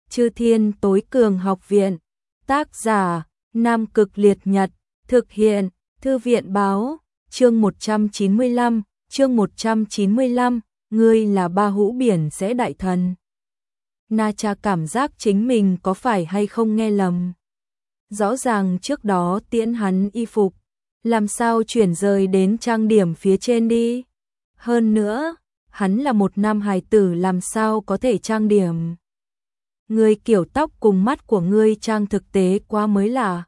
Chư Thiên Tối Cường Học Viện. Tác giả: Nam Cực Liệt Nhật. Thực hiện: Thư viện báo. Chương 195, chương 195, ngươi là Ba Hũ Biển sẽ đại thần. Na Cha cảm giác chính mình có phải hay không nghe lầm. Rõ ràng trước đó tiễn hắn y phục, làm sao chuyển rời đến trang điểm phía trên đi. Hơn nữa, hắn là một nam hài tử làm sao có thể trang điểm. Ngươi kiểu tóc cùng mắt của ngươi trang thực tế quá mới lạ.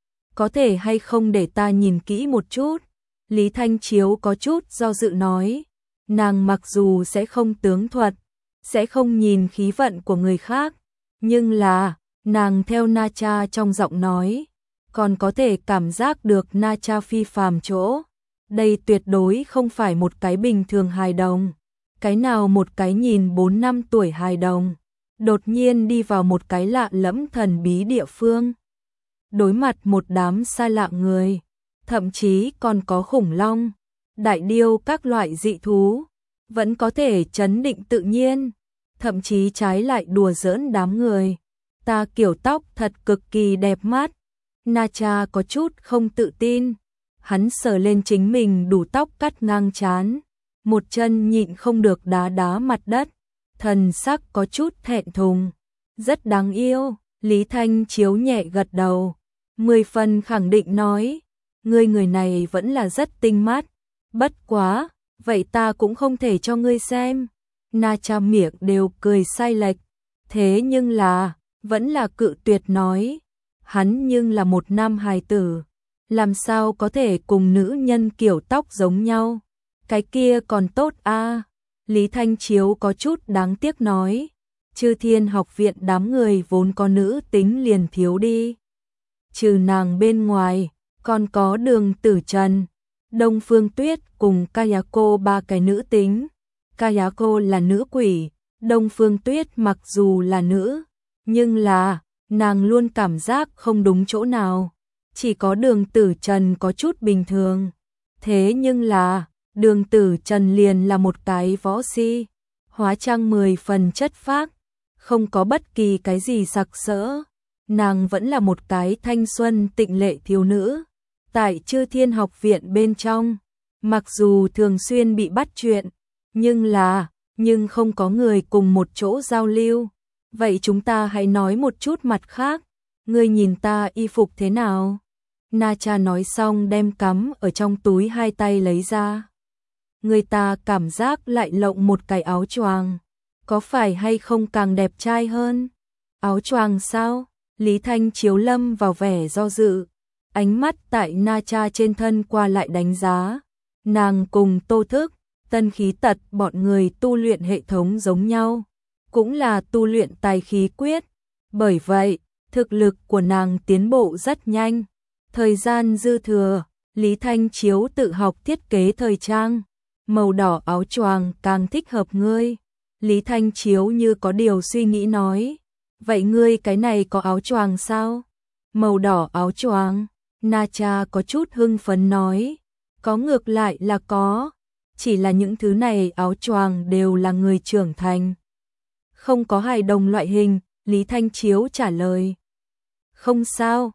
Có thể hay không để ta nhìn kỹ một chút? Lý Thanh Chiếu có chút do dự nói. Nàng mặc dù sẽ không tướng thuật, sẽ không nhìn khí vận của người khác, nhưng là, nàng theo Na Cha trong giọng nói, còn có thể cảm giác được Na Cha phi phàm chỗ. Đây tuyệt đối không phải một cái bình thường hài đồng. Cái nào một cái nhìn 4 năm tuổi hài đồng, đột nhiên đi vào một cái lạ lẫm thần bí địa phương. Đối mặt một đám xa lạ người, thậm chí còn có khủng long, đại điêu các loại dị thú, vẫn có thể trấn định tự nhiên, thậm chí trái lại đùa giỡn đám người. Ta kiểu tóc thật cực kỳ đẹp mắt. Na Cha có chút không tự tin, hắn sờ lên chính mình đủ tóc cắt ngang trán, một chân nhịn không được đá đá mặt đất, thần sắc có chút thẹn thùng. Rất đáng yêu. Lý Thanh Chiếu nhẹ gật đầu, 10 phần khẳng định nói, ngươi người này vẫn là rất tinh mắt, bất quá, vậy ta cũng không thể cho ngươi xem. Na Cha miệng đều cười sai lệch, thế nhưng là, vẫn là cự tuyệt nói, hắn nhưng là một nam hài tử, làm sao có thể cùng nữ nhân kiểu tóc giống nhau, cái kia còn tốt a. Lý Thanh Chiếu có chút đáng tiếc nói, Chư Thiên Học Viện đám người vốn có nữ tính liền thiếu đi. Trừ nàng bên ngoài, còn có Đường Tử Trần, Đông Phương Tuyết cùng Kayako ba cái nữ tính. Kayako là nữ quỷ, Đông Phương Tuyết mặc dù là nữ, nhưng là, nàng luôn cảm giác không đúng chỗ nào. Chỉ có Đường Tử Trần có chút bình thường. Thế nhưng là, Đường Tử Trần liền là một cái võ si, hóa trang 10 phần chất phác, không có bất kỳ cái gì sặc sỡ. Nàng vẫn là một cái thanh xuân tịnh lệ thiếu nữ. Tại Chư Thiên Học Viện bên trong, mặc dù thường xuyên bị bắt chuyện, nhưng không có người cùng một chỗ giao lưu. Vậy chúng ta hãy nói một chút mặt khác, ngươi nhìn ta y phục thế nào? Na Cha nói xong đem cắm ở trong túi hai tay lấy ra. Người ta cảm giác lại lộng một cái áo choàng, có phải hay không càng đẹp trai hơn? Áo choàng sao? Lý Thanh Chiếu lâm vào vẻ do dự, ánh mắt tại Na Cha trên thân qua lại đánh giá. Nàng cùng Tô Thức, Tân Khí Tật bọn người tu luyện hệ thống giống nhau, cũng là tu luyện tài khí quyết. Bởi vậy, thực lực của nàng tiến bộ rất nhanh. Thời gian dư thừa, Lý Thanh Chiếu tự học thiết kế thời trang. Màu đỏ áo choàng càng thích hợp ngươi. Lý Thanh Chiếu như có điều suy nghĩ nói. Vậy ngươi cái này có áo choàng sao? Màu đỏ áo choàng. Na Cha có chút hưng phấn nói. Có, ngược lại là có. Chỉ là những thứ này áo choàng đều là người trưởng thành, không có hài đồng loại hình. Lý Thanh Chiếu trả lời. Không sao,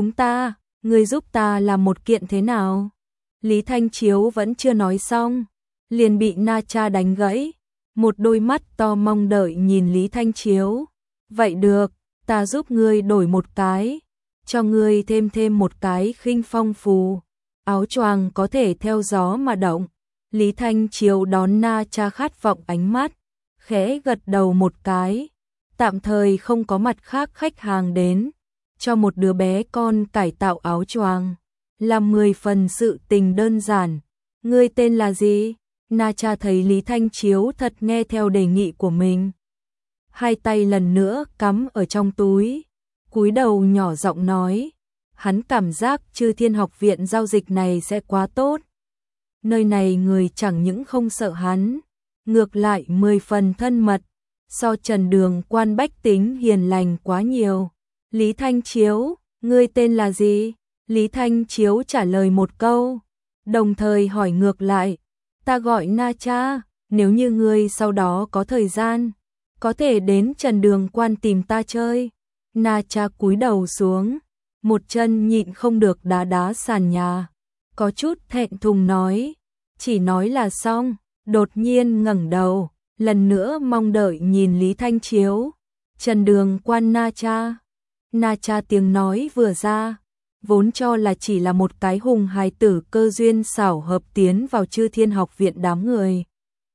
ngươi giúp ta làm một kiện thế nào? Lý Thanh Chiếu vẫn chưa nói xong, liền bị Na Cha đánh gãy, một đôi mắt to mong đợi nhìn Lý Thanh Chiếu. Vậy được, ta giúp ngươi đổi một cái, cho ngươi thêm một cái khinh phong phù, áo choàng có thể theo gió mà động. Lý Thanh Chiếu đón Na Cha khát vọng ánh mắt, khẽ gật đầu một cái. Tạm thời không có mặt khác khách hàng đến, cho một đứa bé con cải tạo áo choàng, làm 10 phần sự tình đơn giản. Ngươi tên là gì? Na Cha thấy Lý Thanh Chiếu thật nghe theo đề nghị của mình, hai tay lần nữa cắm ở trong túi, cúi đầu nhỏ giọng nói. Hắn cảm giác Chư Thiên Học Viện giao dịch này sẽ quá tốt. Nơi này người chẳng những không sợ hắn, ngược lại 10 phần thân mật, so Trần Đường Quan bách tính hiền lành quá nhiều. Lý Thanh Chiếu, ngươi tên là gì? Lý Thanh Chiếu trả lời một câu, đồng thời hỏi ngược lại. Ta gọi Na Cha, nếu như ngươi sau đó có thời gian, có thể đến Trần Đường Quan tìm ta chơi. Na Cha cúi đầu xuống, một chân nhịn không được đá đá sàn nhà, có chút thẹn thùng nói, chỉ nói là xong, đột nhiên ngẩng đầu, lần nữa mong đợi nhìn Lý Thanh Chiếu. Trần Đường Quan Na Cha. Na Cha tiếng nói vừa ra, vốn cho là chỉ là một cái hùng hài tử cơ duyên xảo hợp tiến vào Chư Thiên Học Viện đám người.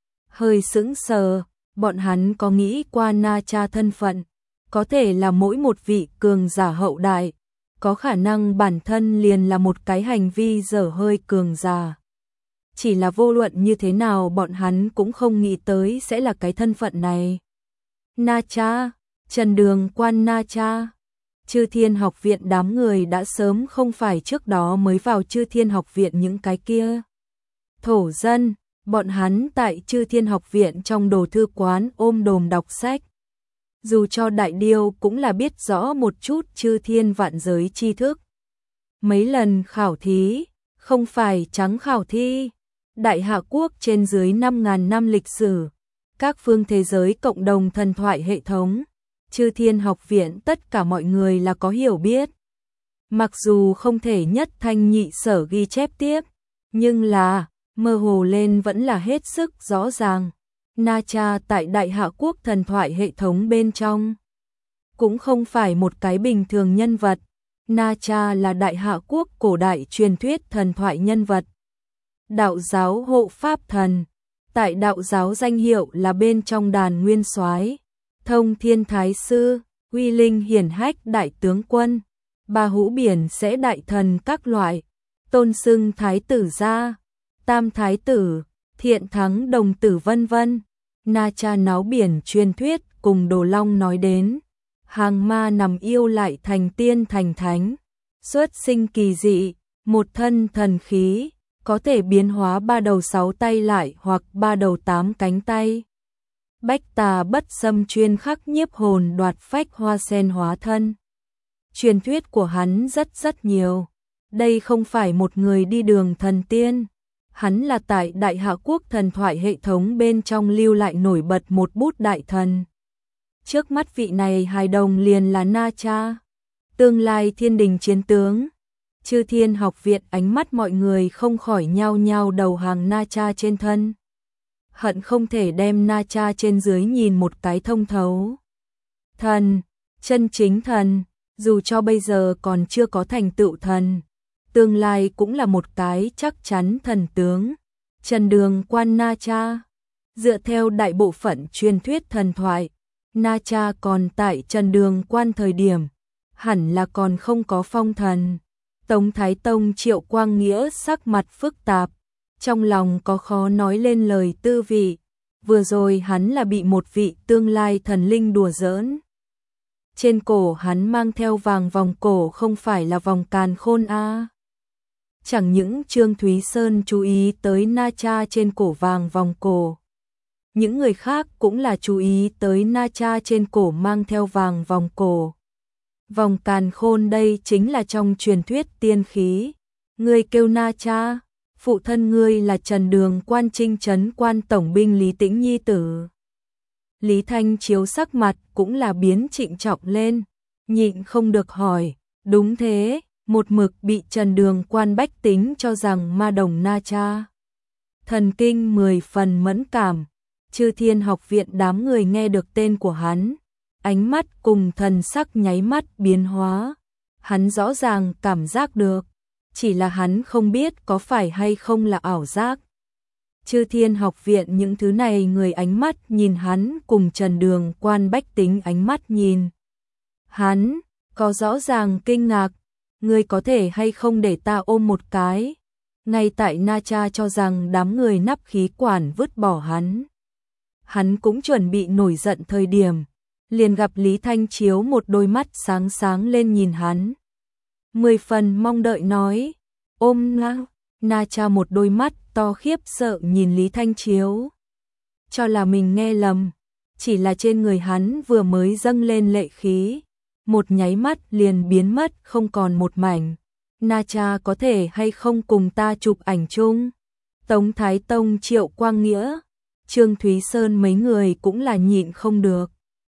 Hơi sững sờ, bọn hắn có nghĩ qua Na Cha thân phận, có thể là mỗi một vị cường giả hậu đại, có khả năng bản thân liền là một cái hành vi dở hơi cường giả. Chỉ là vô luận như thế nào bọn hắn cũng không nghĩ tới sẽ là cái thân phận này. Na Cha, Trần Đường Quan Na Cha. Chư Thiên Học Viện đám người đã sớm không phải trước đó mới vào Chư Thiên Học Viện những cái kia thổ dân, bọn hắn tại Chư Thiên Học Viện trong đồ thư quán ôm đồm đọc sách. Dù cho đại điêu cũng là biết rõ một chút chư thiên vạn giới tri thức. Mấy lần khảo thí, không phải trắng khảo thi, Đại Hạ Quốc trên dưới 5.000 năm lịch sử, các phương thế giới cộng đồng thần thoại hệ thống, Chư Thiên Học Viện tất cả mọi người là có hiểu biết. Mặc dù không thể nhất thanh nhị sở ghi chép tiếp, nhưng là, mơ hồ lên vẫn là hết sức rõ ràng. Na Cha tại Đại Hạ Quốc thần thoại hệ thống bên trong cũng không phải một cái bình thường nhân vật. Na Cha là Đại Hạ Quốc cổ đại truyền thuyết thần thoại nhân vật. Đạo giáo hộ pháp thần, tại đạo giáo danh hiệu là bên trong đàn nguyên soái, thông thiên thái sư, uy linh hiển hách đại tướng quân, ba hũ biển sẽ đại thần các loại, tôn xưng thái tử gia, tam thái tử, thiện thắng đồng tử vân vân. Na Cha náo biển truyền thuyết cùng Đồ Long nói đến, hàng ma nằm yêu lại thành tiên thành thánh, xuất sinh kỳ dị, một thân thần khí, có thể biến hóa 3 đầu 6 tay lại hoặc 3 đầu 8 cánh tay. Bách tà bất xâm chuyên khắc nhiếp hồn đoạt phách hoa sen hóa thân. Truyền thuyết của hắn rất nhiều. Đây không phải một người đi đường thần tiên. Hắn là tại Đại Hạ Quốc thần thoại hệ thống bên trong lưu lại nổi bật một bút đại thần. Trước mắt vị này hài đồng liền là Na Cha, tương lai thiên đình chiến tướng. Chư Thiên Học Viện ánh mắt mọi người không khỏi nhao nhao đầu hàng Na Cha trên thân. Hận không thể đem Na Cha trên dưới nhìn một cái thông thấu. Thần, chân chính thần, dù cho bây giờ còn chưa có thành tựu thần, tương lai cũng là một cái chắc chắn thần tướng. Trần Đường Quan Na Cha, dựa theo đại bộ phận truyền thuyết thần thoại, Na Cha còn tại Trần Đường Quan thời điểm, hẳn là còn không có phong thần. Tống Thái Tông Triệu Quang Nghĩa sắc mặt phức tạp, trong lòng có khó nói lên lời tư vị. Vừa rồi hắn là bị một vị tương lai thần linh đùa giỡn. Trên cổ hắn mang theo vàng vòng cổ không phải là vòng càn khôn a. Chẳng những Trương Thúy Sơn chú ý tới Na Cha trên cổ vàng vòng cổ, những người khác cũng là chú ý tới Na Cha trên cổ mang theo vàng vòng cổ. Vòng càn khôn đây chính là trong truyền thuyết tiên khí. Ngươi kêu Na Cha, phụ thân ngươi là Trần Đường Quan Trinh Trấn Quan Tổng binh Lý Tĩnh nhi tử. Lý Thanh Chiếu sắc mặt cũng là biến trịnh trọng lên, nhịn không được hỏi, đúng thế, một mực bị Trần Đường Quan bách tính cho rằng ma đồng Na Cha. Thần kinh 10 phần mẫn cảm, Chư Thiên Học Viện đám người nghe được tên của hắn, ánh mắt cùng thần sắc nháy mắt biến hóa. Hắn rõ ràng cảm giác được, chỉ là hắn không biết có phải hay không là ảo giác. Chư Thiên Học Viện những thứ này người ánh mắt nhìn hắn cùng Trần Đường Quan bách tính ánh mắt nhìn hắn, có rõ ràng kinh ngạc. Ngươi có thể hay không để ta ôm một cái? Ngay tại Na Cha cho rằng đám người nắp khí quản vứt bỏ hắn. Hắn cũng chuẩn bị nổi giận thời điểm, liền gặp Lý Thanh Chiếu một đôi mắt sáng sáng lên nhìn hắn. 10 phần mong đợi nói, ôm ngang. Na Cha một đôi mắt to khiếp sợ nhìn Lý Thanh Chiếu. Cho là mình nghe lầm, chỉ là trên người hắn vừa mới dâng lên lệ khí, một nháy mắt liền biến mất không còn một mảnh. Na Cha có thể hay không cùng ta chụp ảnh chung? Tống Thái Tông Triệu Quang Nghĩa, Trương Thúy Sơn mấy người cũng là nhịn không được.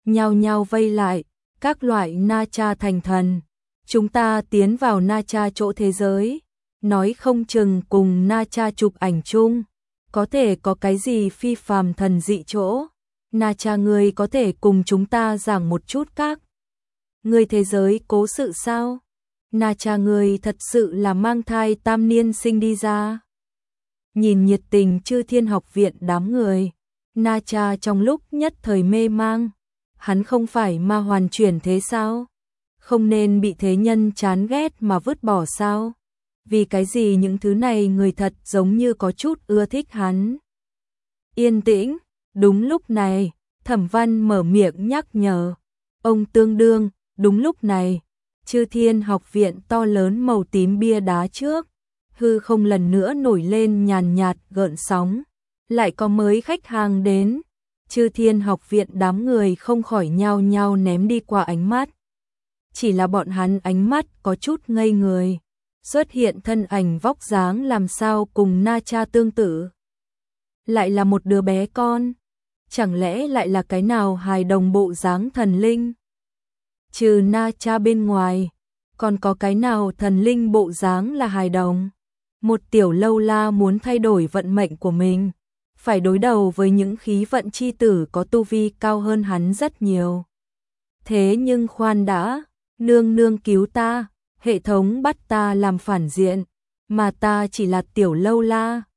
nhao nhao vây lại, các loại Na Cha thành thần. Chúng ta tiến vào Na Cha chỗ thế giới, nói không chừng cùng Na Cha chụp ảnh chung, có thể có cái gì phi phàm thần dị chỗ. Na Cha ngươi có thể cùng chúng ta giảng một chút các ngươi thế giới cố sự sao? Na Cha ngươi thật sự là mang thai tam niên sinh đi ra. Nhìn nhiệt tình Chư Thiên Học Viện đám người, Na Cha trong lúc nhất thời mê mang, hắn không phải ma hoàn chuyển thế sao? Không nên bị thế nhân chán ghét mà vứt bỏ sao? Vì cái gì những thứ này người thật giống như có chút ưa thích hắn. Yên tĩnh, đúng lúc này, Thẩm Văn mở miệng nhắc nhở. Ông tương đương, đúng lúc này, Chư Thiên Học Viện to lớn màu tím bia đá trước, hư không lần nữa nổi lên nhàn nhạt gợn sóng. Lại có mới khách hàng đến, Chư Thiên Học Viện đám người không khỏi nhao nhao ném đi qua ánh mắt. Chỉ là bọn hắn ánh mắt có chút ngây người, xuất hiện thân ảnh vóc dáng làm sao cùng Na Cha tương tự. Lại là một đứa bé con, chẳng lẽ lại là cái nào hài đồng bộ dáng thần linh? Trừ Na Cha bên ngoài, còn có cái nào thần linh bộ dáng là hài đồng? Một tiểu lâu la muốn thay đổi vận mệnh của mình, phải đối đầu với những khí vận chi tử có tu vi cao hơn hắn rất nhiều. Thế nhưng khoan đã, nương nương cứu ta, hệ thống bắt ta làm phản diện, mà ta chỉ là tiểu lâu la,